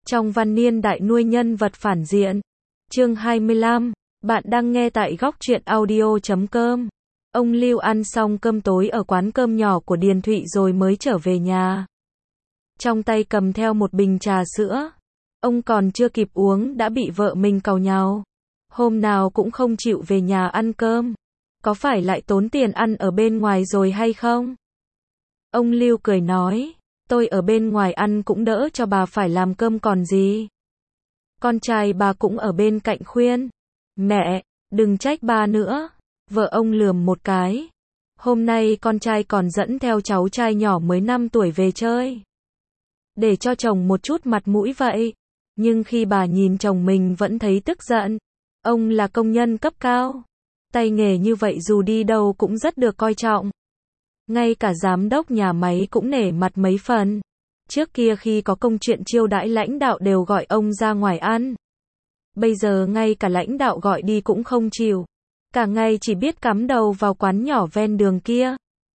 Trong văn niên đại nuôi nhân vật phản diện. Chương 25. Bạn đang nghe tại góc truyện audio.com. Ông Lưu ăn xong cơm tối ở quán cơm nhỏ của Điền Thụy rồi mới trở về nhà. Trong tay cầm theo một bình trà sữa. Ông còn chưa kịp uống đã bị vợ mình càu nhàu. Hôm nào cũng không chịu về nhà ăn cơm. Có phải lại tốn tiền ăn ở bên ngoài rồi hay không? Ông Lưu cười nói, tôi ở bên ngoài ăn cũng đỡ cho bà phải làm cơm còn gì. Con trai bà cũng ở bên cạnh khuyên, mẹ, đừng trách ba nữa. Vợ ông lườm một cái. Hôm nay con trai còn dẫn theo cháu trai nhỏ mới 5 tuổi về chơi. Để cho chồng một chút mặt mũi vậy. Nhưng khi bà nhìn chồng mình vẫn thấy tức giận. Ông là công nhân cấp cao. Tay nghề như vậy dù đi đâu cũng rất được coi trọng. Ngay cả giám đốc nhà máy cũng nể mặt mấy phần. Trước kia khi có công chuyện chiêu đãi lãnh đạo đều gọi ông ra ngoài ăn. Bây giờ ngay cả lãnh đạo gọi đi cũng không chịu. Cả ngày chỉ biết cắm đầu vào quán nhỏ ven đường kia.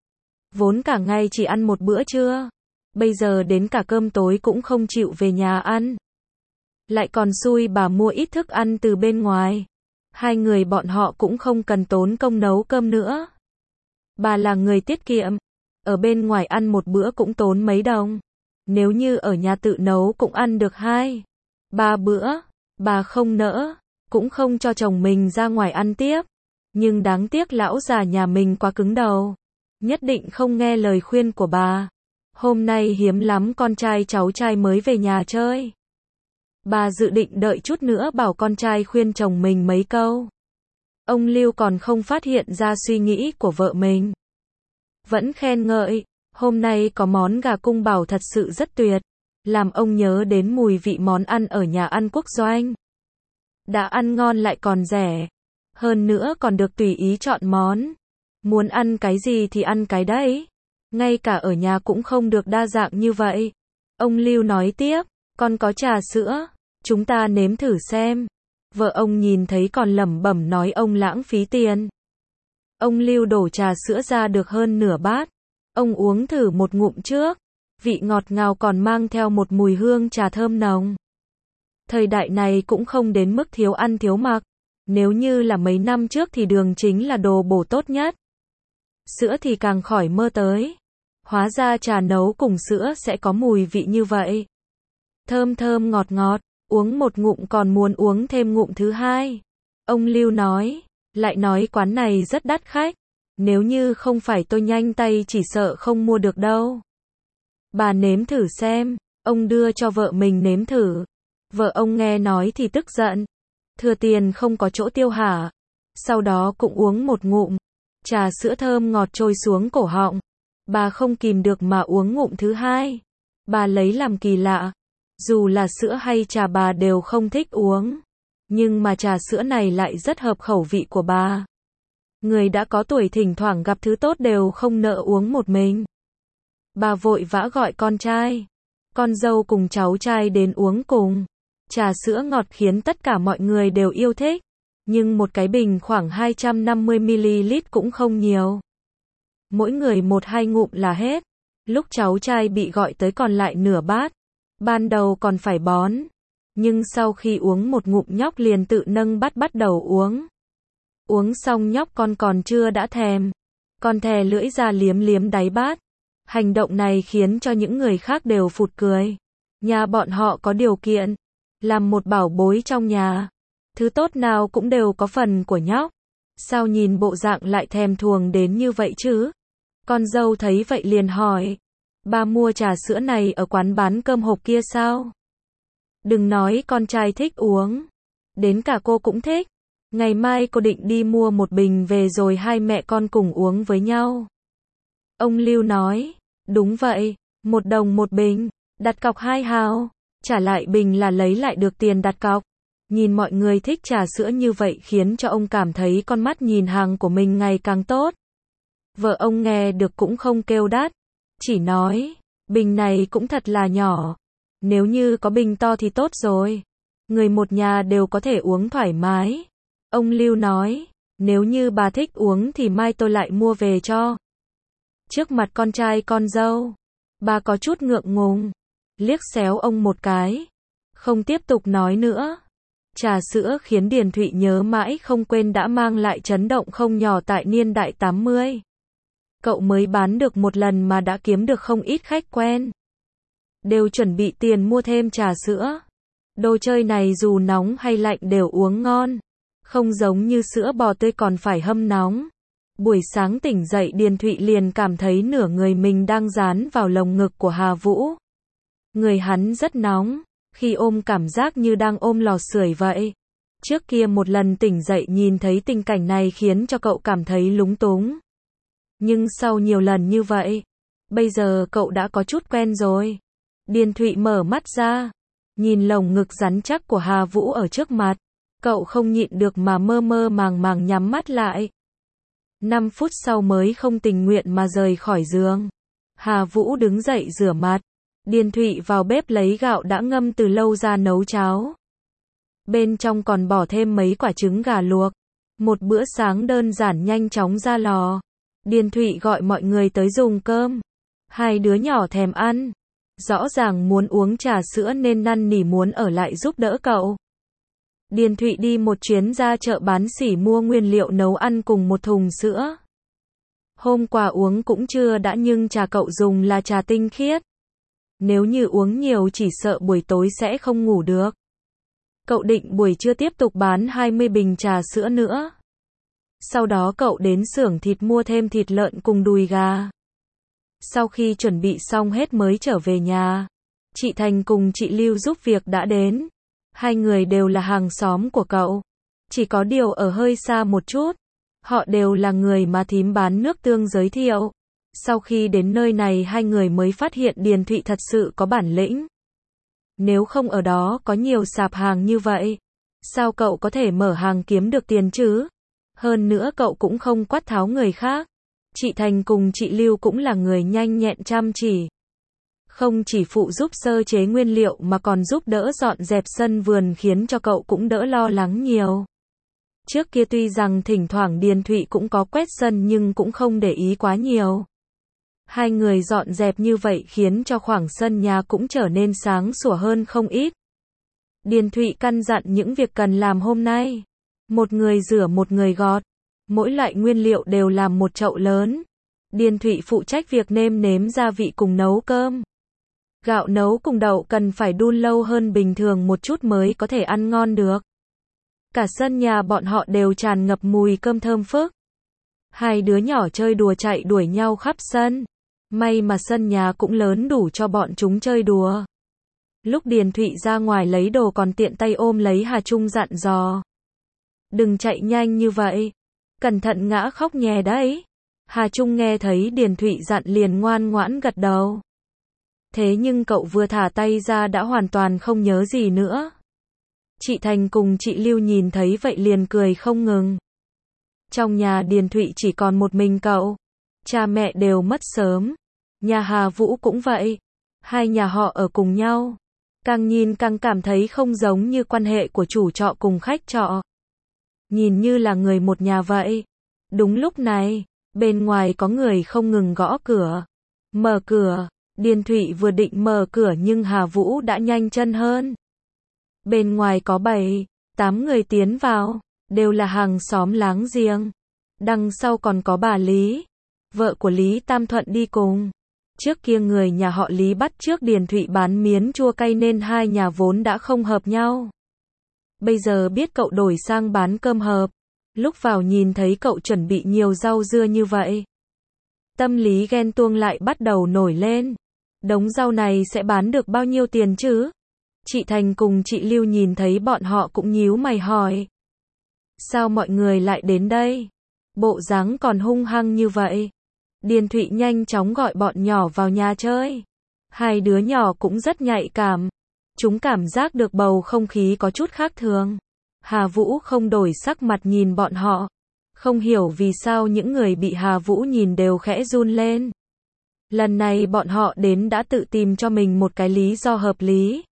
Vốn cả ngày chỉ ăn một bữa trưa. Bây giờ đến cả cơm tối cũng không chịu về nhà ăn. Lại còn xui bà mua ít thức ăn từ bên ngoài. Hai người bọn họ cũng không cần tốn công nấu cơm nữa. Bà là người tiết kiệm. Ở bên ngoài ăn một bữa cũng tốn mấy đồng. Nếu như ở nhà tự nấu cũng ăn được 2, 3 bữa. Bà không nỡ. Cũng không cho chồng mình ra ngoài ăn tiếp. Nhưng đáng tiếc lão già nhà mình quá cứng đầu. Nhất định không nghe lời khuyên của bà. Hôm nay hiếm lắm con trai cháu trai mới về nhà chơi. Bà dự định đợi chút nữa bảo con trai khuyên chồng mình mấy câu. Ông Lưu còn không phát hiện ra suy nghĩ của vợ mình. Vẫn khen ngợi, hôm nay có món gà cung bảo thật sự rất tuyệt. Làm ông nhớ đến mùi vị món ăn ở nhà ăn quốc doanh. Đã ăn ngon lại còn rẻ. Hơn nữa còn được tùy ý chọn món. Muốn ăn cái gì thì ăn cái đấy. Ngay cả ở nhà cũng không được đa dạng như vậy. Ông Lưu nói tiếp, con có trà sữa, chúng ta nếm thử xem. Vợ ông nhìn thấy còn lẩm bẩm nói ông lãng phí tiền. Ông Lưu đổ trà sữa ra được hơn nửa bát. Ông uống thử một ngụm trước. Vị ngọt ngào còn mang theo một mùi hương trà thơm nồng. Thời đại này cũng không đến mức thiếu ăn thiếu mặc. Nếu như là mấy năm trước thì đường chính là đồ bổ tốt nhất. Sữa thì càng khỏi mơ tới. Hóa ra trà nấu cùng sữa sẽ có mùi vị như vậy. Thơm thơm ngọt ngọt, uống một ngụm còn muốn uống thêm ngụm thứ hai. Ông Lưu nói, lại nói quán này rất đắt khách. Nếu như không phải tôi nhanh tay chỉ sợ không mua được đâu. Bà nếm thử xem, ông đưa cho vợ mình nếm thử. Vợ ông nghe nói thì tức giận. Thừa tiền không có chỗ tiêu hả? Sau đó cũng uống một ngụm. Trà sữa thơm ngọt trôi xuống cổ họng. Bà không kìm được mà uống ngụm thứ hai. Bà lấy làm kỳ lạ. Dù là sữa hay trà bà đều không thích uống. Nhưng mà trà sữa này lại rất hợp khẩu vị của bà. Người đã có tuổi thỉnh thoảng gặp thứ tốt đều không nỡ uống một mình. Bà vội vã gọi con trai, con dâu cùng cháu trai đến uống cùng. Trà sữa ngọt khiến tất cả mọi người đều yêu thích. Nhưng một cái bình khoảng 250ml cũng không nhiều. Mỗi người 1-2 ngụm là hết. Lúc cháu trai bị gọi tới còn lại nửa bát. Ban đầu còn phải bón. Nhưng sau khi uống một ngụm nhóc liền tự nâng bát bắt đầu uống. Uống xong nhóc con còn chưa đã thèm. Con thè lưỡi ra liếm liếm đáy bát. Hành động này khiến cho những người khác đều phụt cười. Nhà bọn họ có điều kiện. Làm một bảo bối trong nhà. Thứ tốt nào cũng đều có phần của nhóc. Sao nhìn bộ dạng lại thèm thuồng đến như vậy chứ? Con dâu thấy vậy liền hỏi. Ba mua trà sữa này ở quán bán cơm hộp kia sao? Đừng nói con trai thích uống. Đến cả cô cũng thích. Ngày mai cô định đi mua một bình về rồi hai mẹ con cùng uống với nhau. Ông Lưu nói. Đúng vậy. 1 đồng một bình. Đặt cọc 2 hào. Trả lại bình là lấy lại được tiền đặt cọc. Nhìn mọi người thích trà sữa như vậy khiến cho ông cảm thấy con mắt nhìn hàng của mình ngày càng tốt. Vợ ông nghe được cũng không kêu đắt. Chỉ nói, bình này cũng thật là nhỏ. Nếu như có bình to thì tốt rồi. Người một nhà đều có thể uống thoải mái. Ông Lưu nói, nếu như bà thích uống thì mai tôi lại mua về cho. Trước mặt con trai con dâu, bà có chút ngượng ngùng. Liếc xéo ông một cái. không tiếp tục nói nữa. Trà sữa khiến Điền Thụy nhớ mãi không quên đã mang lại chấn động không nhỏ tại niên đại 80. Cậu mới bán được một lần mà đã kiếm được không ít khách quen. Đều chuẩn bị tiền mua thêm trà sữa. Đồ chơi này dù nóng hay lạnh đều uống ngon. Không giống như sữa bò tươi còn phải hâm nóng. Buổi sáng tỉnh dậy Điền Thụy liền cảm thấy nửa người mình đang dán vào lồng ngực của Hà Vũ. Người hắn rất nóng, khi ôm cảm giác như đang ôm lò sưởi vậy. Trước kia một lần tỉnh dậy nhìn thấy tình cảnh này khiến cho cậu cảm thấy lúng túng. Nhưng sau nhiều lần như vậy, bây giờ cậu đã có chút quen rồi. Điền Thụy mở mắt ra, nhìn lồng ngực rắn chắc của Hà Vũ ở trước mặt. Cậu không nhịn được mà mơ mơ màng màng nhắm mắt lại. 5 phút sau mới không tình nguyện mà rời khỏi giường. Hà Vũ đứng dậy rửa mặt. Điền Thụy vào bếp lấy gạo đã ngâm từ lâu ra nấu cháo. Bên trong còn bỏ thêm mấy quả trứng gà luộc. Một bữa sáng đơn giản nhanh chóng ra lò. Điền Thụy gọi mọi người tới dùng cơm. Hai đứa nhỏ thèm ăn. Rõ ràng muốn uống trà sữa nên năn nỉ muốn ở lại giúp đỡ cậu. Điền Thụy đi một chuyến ra chợ bán sỉ mua nguyên liệu nấu ăn cùng một thùng sữa. Hôm qua uống cũng chưa đã nhưng trà cậu dùng là trà tinh khiết. Nếu như uống nhiều chỉ sợ buổi tối sẽ không ngủ được. Cậu định buổi trưa tiếp tục bán 20 bình trà sữa nữa. Sau đó cậu đến xưởng thịt mua thêm thịt lợn cùng đùi gà. Sau khi chuẩn bị xong hết mới trở về nhà. Chị Thành cùng chị Lưu giúp việc đã đến. Hai người đều là hàng xóm của cậu. Chỉ có điều ở hơi xa một chút. Họ đều là người mà thím bán nước tương giới thiệu. Sau khi đến nơi này hai người mới phát hiện Điền Thụy thật sự có bản lĩnh. Nếu không ở đó có nhiều sạp hàng như vậy, sao cậu có thể mở hàng kiếm được tiền chứ? Hơn nữa cậu cũng không quát tháo người khác. Chị Thành cùng chị Lưu cũng là người nhanh nhẹn chăm chỉ. Không chỉ phụ giúp sơ chế nguyên liệu mà còn giúp đỡ dọn dẹp sân vườn khiến cho cậu cũng đỡ lo lắng nhiều. Trước kia tuy rằng thỉnh thoảng Điền Thụy cũng có quét sân nhưng cũng không để ý quá nhiều. Hai người dọn dẹp như vậy khiến cho khoảng sân nhà cũng trở nên sáng sủa hơn không ít. Điền Thụy căn dặn những việc cần làm hôm nay. Một người rửa một người gọt. Mỗi loại nguyên liệu đều làm một chậu lớn. Điền Thụy phụ trách việc nêm nếm gia vị cùng nấu cơm. Gạo nấu cùng đậu cần phải đun lâu hơn bình thường một chút mới có thể ăn ngon được. Cả sân nhà bọn họ đều tràn ngập mùi cơm thơm phức. Hai đứa nhỏ chơi đùa chạy đuổi nhau khắp sân. May mà sân nhà cũng lớn đủ cho bọn chúng chơi đùa. Lúc Điền Thụy ra ngoài lấy đồ còn tiện tay ôm lấy Hà Trung dặn dò. Đừng chạy nhanh như vậy. Cẩn thận ngã khóc nhè đấy. Hà Trung nghe thấy Điền Thụy dặn liền ngoan ngoãn gật đầu. Thế nhưng cậu vừa thả tay ra đã hoàn toàn không nhớ gì nữa. Chị Thành cùng chị Lưu nhìn thấy vậy liền cười không ngừng. Trong nhà Điền Thụy chỉ còn một mình cậu. Cha mẹ đều mất sớm. Nhà Hà Vũ cũng vậy. Hai nhà họ ở cùng nhau. Càng nhìn càng cảm thấy không giống như quan hệ của chủ trọ cùng khách trọ. Nhìn như là người một nhà vậy. Đúng lúc này, bên ngoài có người không ngừng gõ cửa. Mở cửa. Điền Thụy vừa định mở cửa nhưng Hà Vũ đã nhanh chân hơn. Bên ngoài có 7-8 người tiến vào. Đều là hàng xóm láng giềng. Đằng sau còn có bà Lý. Vợ của Lý Tam Thuận đi cùng. Trước kia người nhà họ Lý bắt trước Điền Thụy bán miến chua cay nên hai nhà vốn đã không hợp nhau. Bây giờ biết cậu đổi sang bán cơm hộp. Lúc vào nhìn thấy cậu chuẩn bị nhiều rau dưa như vậy. Tâm lý ghen tuông lại bắt đầu nổi lên. Đống rau này sẽ bán được bao nhiêu tiền chứ? Chị Thành cùng chị Lưu nhìn thấy bọn họ cũng nhíu mày hỏi. Sao mọi người lại đến đây? Bộ dáng còn hung hăng như vậy. Điền Thụy nhanh chóng gọi bọn nhỏ vào nhà chơi. Hai đứa nhỏ cũng rất nhạy cảm. Chúng cảm giác được bầu không khí có chút khác thường. Hà Vũ không đổi sắc mặt nhìn bọn họ. Không hiểu vì sao những người bị Hà Vũ nhìn đều khẽ run lên. Lần này bọn họ đến đã tự tìm cho mình một cái lý do hợp lý.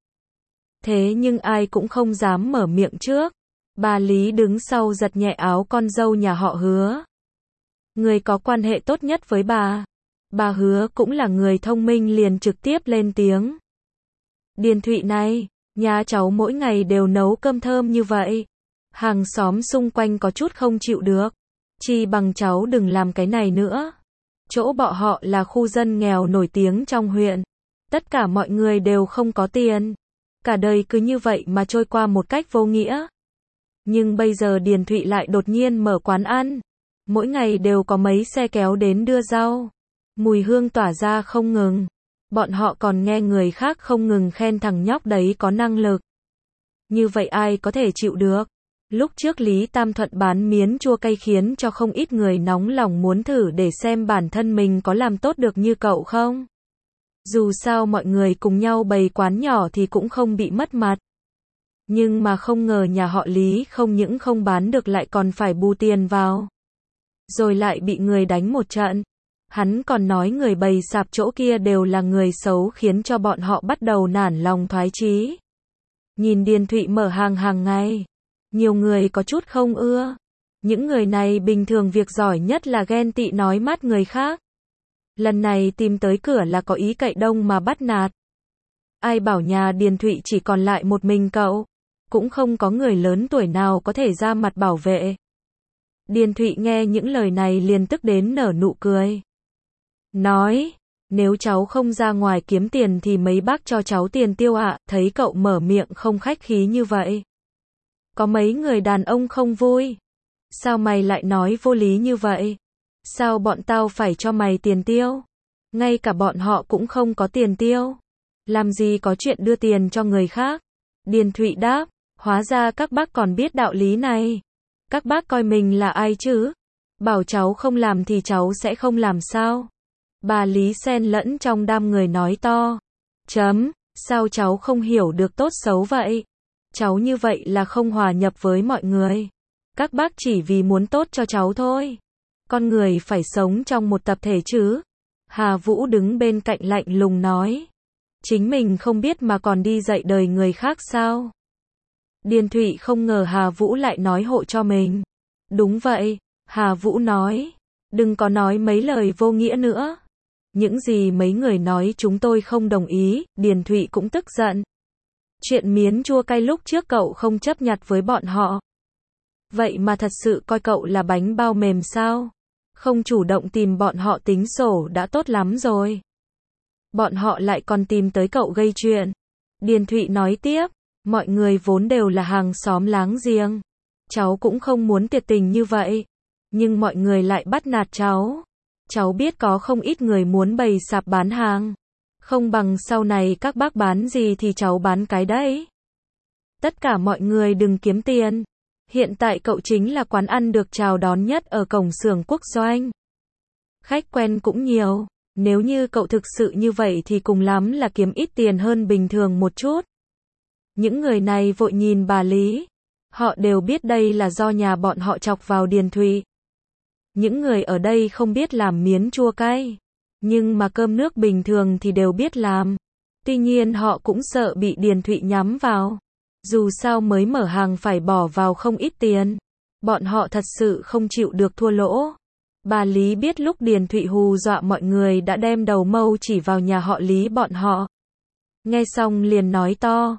Thế nhưng ai cũng không dám mở miệng trước. Bà Lý đứng sau giật nhẹ áo con dâu nhà họ Hứa. Người có quan hệ tốt nhất với bà. Bà Hứa cũng là người thông minh liền trực tiếp lên tiếng. Điền Thụy này, Nhà cháu mỗi ngày đều nấu cơm thơm như vậy. Hàng xóm xung quanh có chút không chịu được. Chi bằng cháu đừng làm cái này nữa. Chỗ bọn họ là khu dân nghèo nổi tiếng trong huyện. Tất cả mọi người đều không có tiền. Cả đời cứ như vậy mà trôi qua một cách vô nghĩa. Nhưng bây giờ Điền Thụy lại đột nhiên mở quán ăn. Mỗi ngày đều có mấy xe kéo đến đưa rau. Mùi hương tỏa ra không ngừng. Bọn họ còn nghe người khác không ngừng khen thằng nhóc đấy có năng lực. Như vậy ai có thể chịu được. Lúc trước Lý Tam Thuận bán miến chua cay khiến cho không ít người nóng lòng muốn thử để xem bản thân mình có làm tốt được như cậu không. Dù sao mọi người cùng nhau bày quán nhỏ thì cũng không bị mất mặt. Nhưng mà không ngờ nhà họ Lý không những không bán được lại còn phải bù tiền vào. Rồi lại bị người đánh một trận. Hắn còn nói người bày sạp chỗ kia đều là người xấu khiến cho bọn họ bắt đầu nản lòng thoái chí. Nhìn Điền Thụy mở hàng hàng ngày. Nhiều người có chút không ưa. Những người này bình thường việc giỏi nhất là ghen tị nói mát người khác. Lần này tìm tới cửa là có ý cậy đông mà bắt nạt. Ai bảo nhà Điền Thụy chỉ còn lại một mình cậu. Cũng không có người lớn tuổi nào có thể ra mặt bảo vệ. Điền Thụy nghe những lời này liền tức đến nở nụ cười. Nói, nếu cháu không ra ngoài kiếm tiền thì mấy bác cho cháu tiền tiêu ạ. Thấy cậu mở miệng không khách khí như vậy. Có mấy người đàn ông không vui. Sao mày lại nói vô lý như vậy? Sao bọn tao phải cho mày tiền tiêu? Ngay cả bọn họ cũng không có tiền tiêu. Làm gì có chuyện đưa tiền cho người khác? Điền Thụy đáp, hóa ra các bác còn biết đạo lý này. Các bác coi mình là ai chứ? Bảo cháu không làm thì cháu sẽ không làm sao? Bà Lý xen lẫn trong đám người nói to. Sao cháu không hiểu được tốt xấu vậy? Cháu như vậy là không hòa nhập với mọi người. Các bác chỉ vì muốn tốt cho cháu thôi. Con người phải sống trong một tập thể chứ. Hà Vũ đứng bên cạnh lạnh lùng nói. Chính mình không biết mà còn đi dạy đời người khác sao? Điền Thụy không ngờ Hà Vũ lại nói hộ cho mình. Đúng vậy, Hà Vũ nói. Đừng có nói mấy lời vô nghĩa nữa. Những gì mấy người nói chúng tôi không đồng ý. Điền Thụy cũng tức giận. Chuyện miến chua cay lúc trước cậu không chấp nhặt với bọn họ. Vậy mà thật sự coi cậu là bánh bao mềm sao? Không chủ động tìm bọn họ tính sổ đã tốt lắm rồi. Bọn họ lại còn tìm tới cậu gây chuyện. Điền Thụy nói tiếp, mọi người vốn đều là hàng xóm láng giềng. Cháu cũng không muốn tuyệt tình như vậy. Nhưng mọi người lại bắt nạt cháu. Cháu biết có không ít người muốn bày sạp bán hàng. Không bằng sau này các bác bán gì thì cháu bán cái đấy. Tất cả mọi người đừng kiếm tiền. Hiện tại cậu chính là quán ăn được chào đón nhất ở cổng xưởng Quốc Doanh. Khách quen cũng nhiều. Nếu như cậu thực sự như vậy thì cùng lắm là kiếm ít tiền hơn bình thường một chút. Những người này vội nhìn bà Lý. Họ đều biết đây là do nhà bọn họ chọc vào Điền Thụy. Những người ở đây không biết làm miến chua cay. Nhưng mà cơm nước bình thường thì đều biết làm. Tuy nhiên họ cũng sợ bị Điền Thụy nhắm vào. Dù sao mới mở hàng phải bỏ vào không ít tiền. Bọn họ thật sự không chịu được thua lỗ. Bà Lý biết lúc Điền Thụy hù dọa mọi người đã đem đầu mâu chỉ vào nhà họ Lý bọn họ. Nghe xong liền nói to.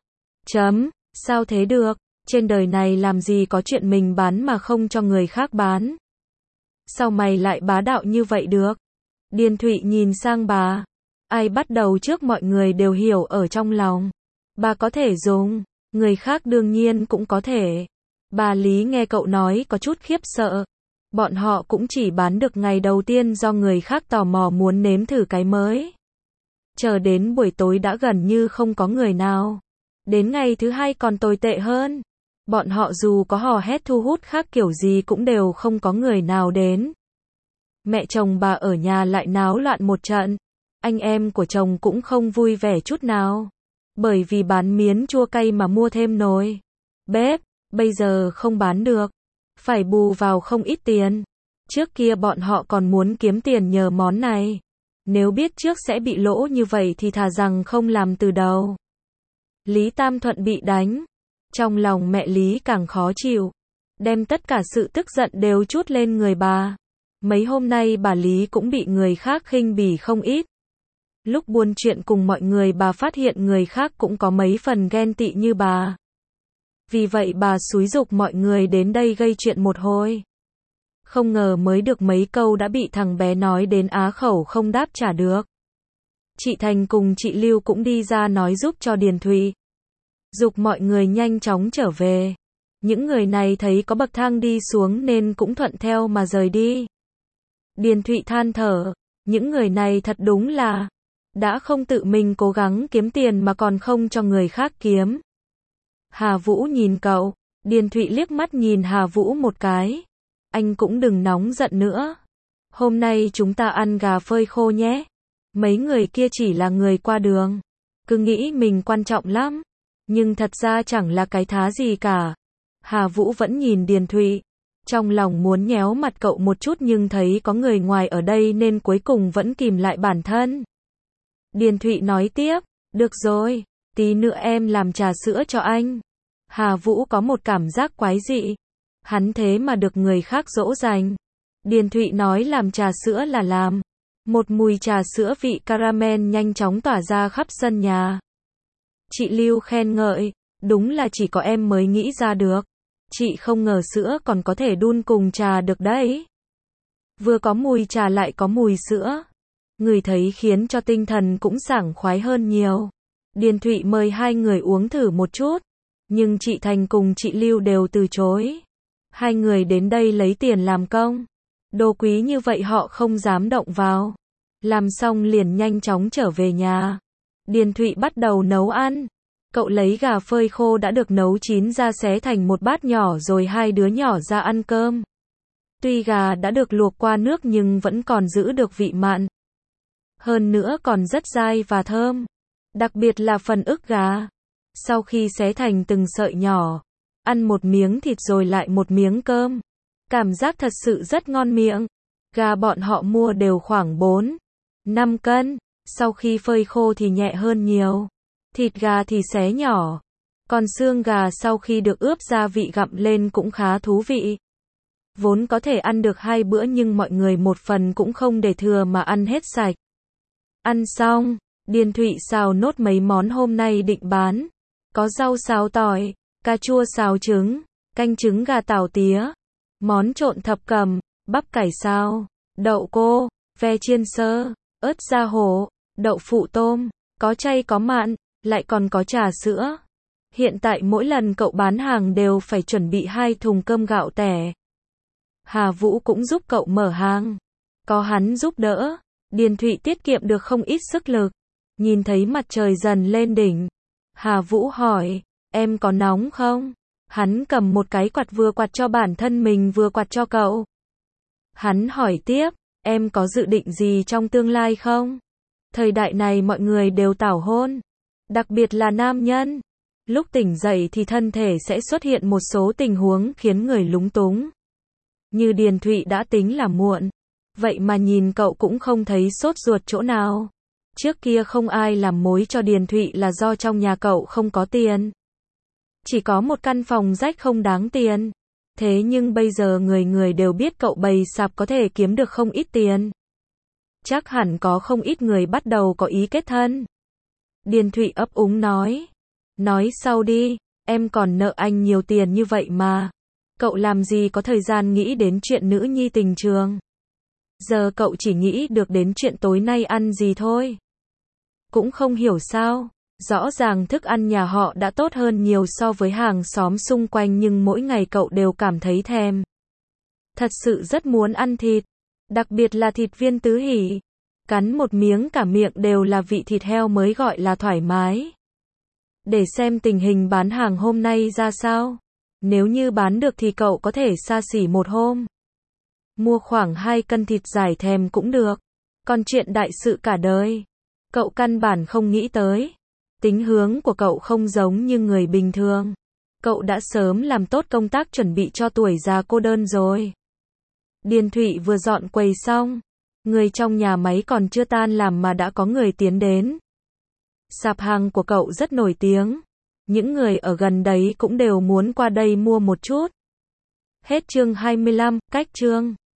Sao thế được? Trên đời này làm gì có chuyện mình bán mà không cho người khác bán? Sao mày lại bá đạo như vậy được? Điền Thụy nhìn sang bà. Ai bắt đầu trước mọi người đều hiểu ở trong lòng. Bà có thể dùng. Người khác đương nhiên cũng có thể. Bà Lý nghe cậu nói có chút khiếp sợ. Bọn họ cũng chỉ bán được ngày đầu tiên do người khác tò mò muốn nếm thử cái mới. Chờ đến buổi tối đã gần như không có người nào. Đến ngày thứ hai còn tồi tệ hơn. Bọn họ dù có hò hét thu hút khác kiểu gì cũng đều không có người nào đến. Mẹ chồng bà ở nhà lại náo loạn một trận. Anh em của chồng cũng không vui vẻ chút nào. Bởi vì bán miến chua cay mà mua thêm nồi bếp, bây giờ không bán được. Phải bù vào không ít tiền. Trước kia bọn họ còn muốn kiếm tiền nhờ món này. Nếu biết trước sẽ bị lỗ như vậy thì thà rằng không làm từ đầu. Lý Tam Thuận bị đánh. Trong lòng mẹ Lý càng khó chịu. Đem tất cả sự tức giận đều trút lên người bà. Mấy hôm nay bà Lý cũng bị người khác khinh bỉ không ít. Lúc buôn chuyện cùng mọi người bà phát hiện người khác cũng có mấy phần ghen tị như bà. Vì vậy bà xúi giục mọi người đến đây gây chuyện một hồi. Không ngờ mới được mấy câu đã bị thằng bé nói đến á khẩu không đáp trả được. Chị Thành cùng chị Lưu cũng đi ra nói giúp cho Điền Thụy. Giục mọi người nhanh chóng trở về. Những người này thấy có bậc thang đi xuống nên cũng thuận theo mà rời đi. Điền Thụy than thở, những người này thật đúng là đã không tự mình cố gắng kiếm tiền mà còn không cho người khác kiếm. Hà Vũ nhìn cậu, Điền Thụy liếc mắt nhìn Hà Vũ một cái. Anh cũng đừng nóng giận nữa. Hôm nay chúng ta ăn gà phơi khô nhé. Mấy người kia chỉ là người qua đường. Cứ nghĩ mình quan trọng lắm. Nhưng thật ra chẳng là cái thá gì cả. Hà Vũ vẫn nhìn Điền Thụy. Trong lòng muốn nhéo mặt cậu một chút nhưng thấy có người ngoài ở đây nên cuối cùng vẫn kìm lại bản thân. Điền Thụy nói tiếp, được rồi, tí nữa em làm trà sữa cho anh. Hà Vũ có một cảm giác quái dị. Hắn thế mà được người khác dỗ dành. Điền Thụy nói làm trà sữa là làm. Một mùi trà sữa vị caramel nhanh chóng tỏa ra khắp sân nhà. Chị Lưu khen ngợi, đúng là chỉ có em mới nghĩ ra được. Chị không ngờ sữa còn có thể đun cùng trà được đấy. Vừa có mùi trà lại có mùi sữa. Người thấy khiến cho tinh thần cũng sảng khoái hơn nhiều. Điền Thụy mời hai người uống thử một chút. Nhưng chị Thành cùng chị Lưu đều từ chối. Hai người đến đây lấy tiền làm công. Đồ quý như vậy họ không dám động vào. Làm xong liền nhanh chóng trở về nhà. Điền Thụy bắt đầu nấu ăn. Cậu lấy gà phơi khô đã được nấu chín ra xé thành một bát nhỏ rồi hai đứa nhỏ ra ăn cơm. Tuy gà đã được luộc qua nước nhưng vẫn còn giữ được vị mặn. Hơn nữa còn rất dai và thơm. Đặc biệt là phần ức gà. Sau khi xé thành từng sợi nhỏ, ăn một miếng thịt rồi lại một miếng cơm. Cảm giác thật sự rất ngon miệng. Gà bọn họ mua đều khoảng 4-5 cân. Sau khi phơi khô thì nhẹ hơn nhiều. Thịt gà thì xé nhỏ. Còn xương gà sau khi được ướp gia vị gặm lên cũng khá thú vị. Vốn có thể ăn được 2 bữa nhưng mọi người một phần cũng không để thừa mà ăn hết sạch. Ăn xong, Điền Thụy xào nốt mấy món hôm nay định bán. Có rau xào tỏi, cà chua xào trứng, canh trứng gà tàu tía, món trộn thập cẩm, bắp cải xào, đậu cô, ve chiên sơ, ớt da hổ, đậu phụ tôm, có chay có mặn, lại còn có trà sữa. Hiện tại mỗi lần cậu bán hàng đều phải chuẩn bị 2 thùng cơm gạo tẻ. Hà Vũ cũng giúp cậu mở hàng. Có hắn giúp đỡ, Điền Thụy tiết kiệm được không ít sức lực. Nhìn thấy mặt trời dần lên đỉnh, Hà Vũ hỏi, em có nóng không? Hắn cầm một cái quạt vừa quạt cho bản thân mình vừa quạt cho cậu. Hắn hỏi tiếp, em có dự định gì trong tương lai không? Thời đại này mọi người đều tảo hôn. Đặc biệt là nam nhân. Lúc tỉnh dậy thì thân thể sẽ xuất hiện một số tình huống khiến người lúng túng. Như Điền Thụy đã tính là muộn. Vậy mà nhìn cậu cũng không thấy sốt ruột chỗ nào. Trước kia không ai làm mối cho Điền Thụy là do trong nhà cậu không có tiền. Chỉ có một căn phòng rách không đáng tiền. Thế nhưng bây giờ người người đều biết cậu bày sạp có thể kiếm được không ít tiền. Chắc hẳn có không ít người bắt đầu có ý kết thân. Điền Thụy ấp úng nói. Nói sau đi, em còn nợ anh nhiều tiền như vậy mà. Cậu làm gì có thời gian nghĩ đến chuyện nữ nhi tình trường. Giờ cậu chỉ nghĩ được đến chuyện tối nay ăn gì thôi. Cũng không hiểu sao, rõ ràng thức ăn nhà họ đã tốt hơn nhiều so với hàng xóm xung quanh nhưng mỗi ngày cậu đều cảm thấy thèm. Thật sự rất muốn ăn thịt, đặc biệt là thịt viên tứ hỷ. Cắn một miếng cả miệng đều là vị thịt heo mới gọi là thoải mái. Để xem tình hình bán hàng hôm nay ra sao. Nếu như bán được thì cậu có thể xa xỉ một hôm. Mua khoảng 2 cân thịt giải thèm cũng được. Còn chuyện đại sự cả đời, cậu căn bản không nghĩ tới. Tính hướng của cậu không giống như người bình thường. Cậu đã sớm làm tốt công tác chuẩn bị cho tuổi già cô đơn rồi. Điền Thụy vừa dọn quầy xong. Người trong nhà máy còn chưa tan làm mà đã có người tiến đến. Sạp hàng của cậu rất nổi tiếng. Những người ở gần đấy cũng đều muốn qua đây mua một chút. Hết chương 25, cách chương